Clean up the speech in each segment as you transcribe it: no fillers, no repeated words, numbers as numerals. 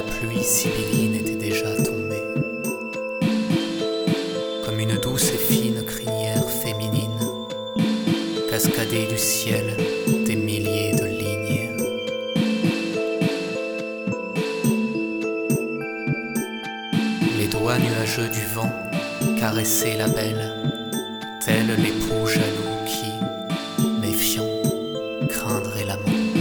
pluie sibylline était déjà tombée. Comme une douce et fine crinière féminine, cascadée du ciel des milliers de lignes. Les doigts nuageux du vent caressaient la belle, tel l'époux jaloux qui, méfiant, craindrait l'amant.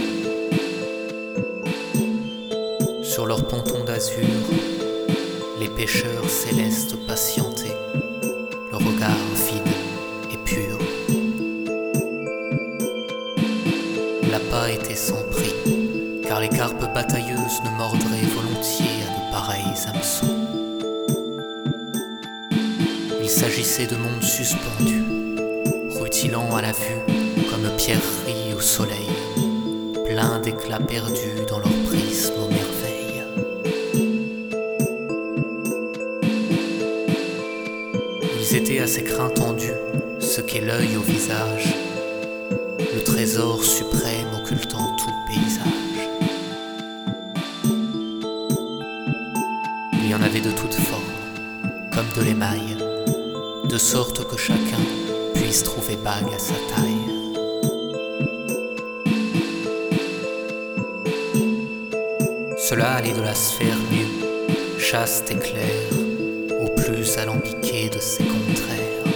Sur leur ponton d'azur, les pêcheurs célestes patientaient, le regard vide et pur. L'appât était sans prix, car les carpes batailleuses ne mordraient volontiers à de pareils hameçons. Il s'agissait de mondes suspendus, rutilant à la vue comme pierreries au soleil, pleins d'éclats perdus dans leur prisme aux merveilles. Ils étaient à ces crins tendus, ce qu'est l'œil au visage, le trésor suprême occultant tout paysage. Il y en avait de toutes formes, comme de l'émail, de sorte que chacun puisse trouver bague à sa taille. Cela allait de la sphère nue, chaste et claire, au plus alambiqué de ses contraires.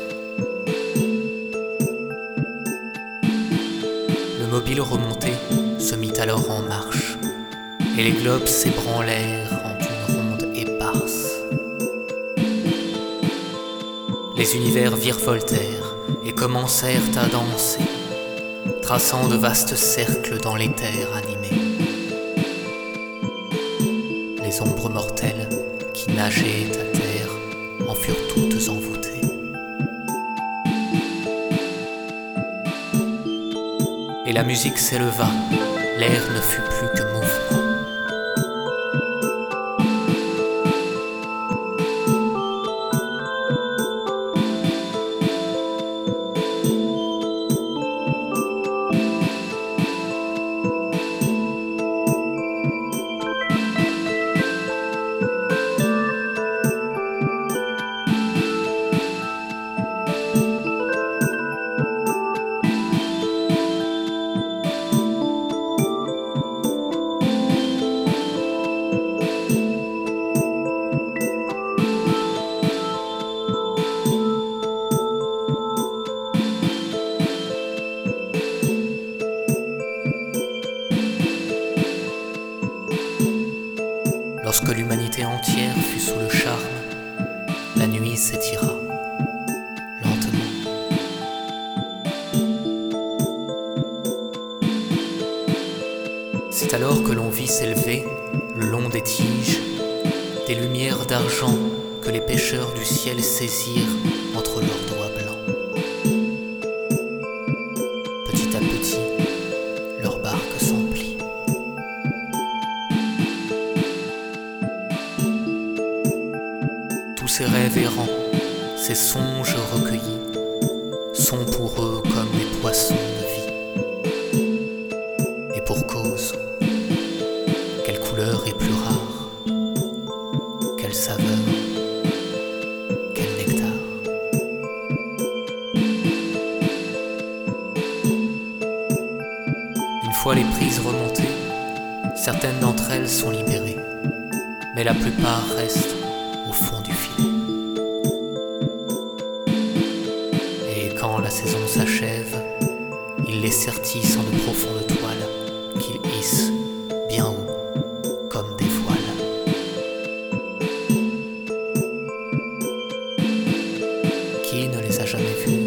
Le mobile remonté se mit alors en marche, et les globes s'ébranlèrent en une ronde éparse. Les univers virevoltèrent et commencèrent à danser, traçant de vastes cercles dans l'éther animé. Les ombres mortelles qui nageaient à terre en furent toutes envoûtées. Et la musique s'éleva, l'air ne fut plus que mouvement. Lorsque l'humanité entière fut sous le charme, la nuit s'étira, lentement. C'est alors que l'on vit s'élever, le long des tiges, des lumières d'argent que les pêcheurs du ciel saisirent entre leurs doigts blancs. Petit à petit, leur barque s'emplit. Tous ces rêves errants, ces songes recueillis, sont pour eux comme des poissons de vie. Et pour cause, quelle couleur est plus rare, quelle saveur, quel nectar. Une fois les prises remontées, certaines d'entre elles sont libérées, mais la plupart restent au fond du filet. Et quand la saison s'achève, il les sertissent en de profondes toiles qu'ils hissent bien haut comme des voiles. Qui ne les a jamais vus?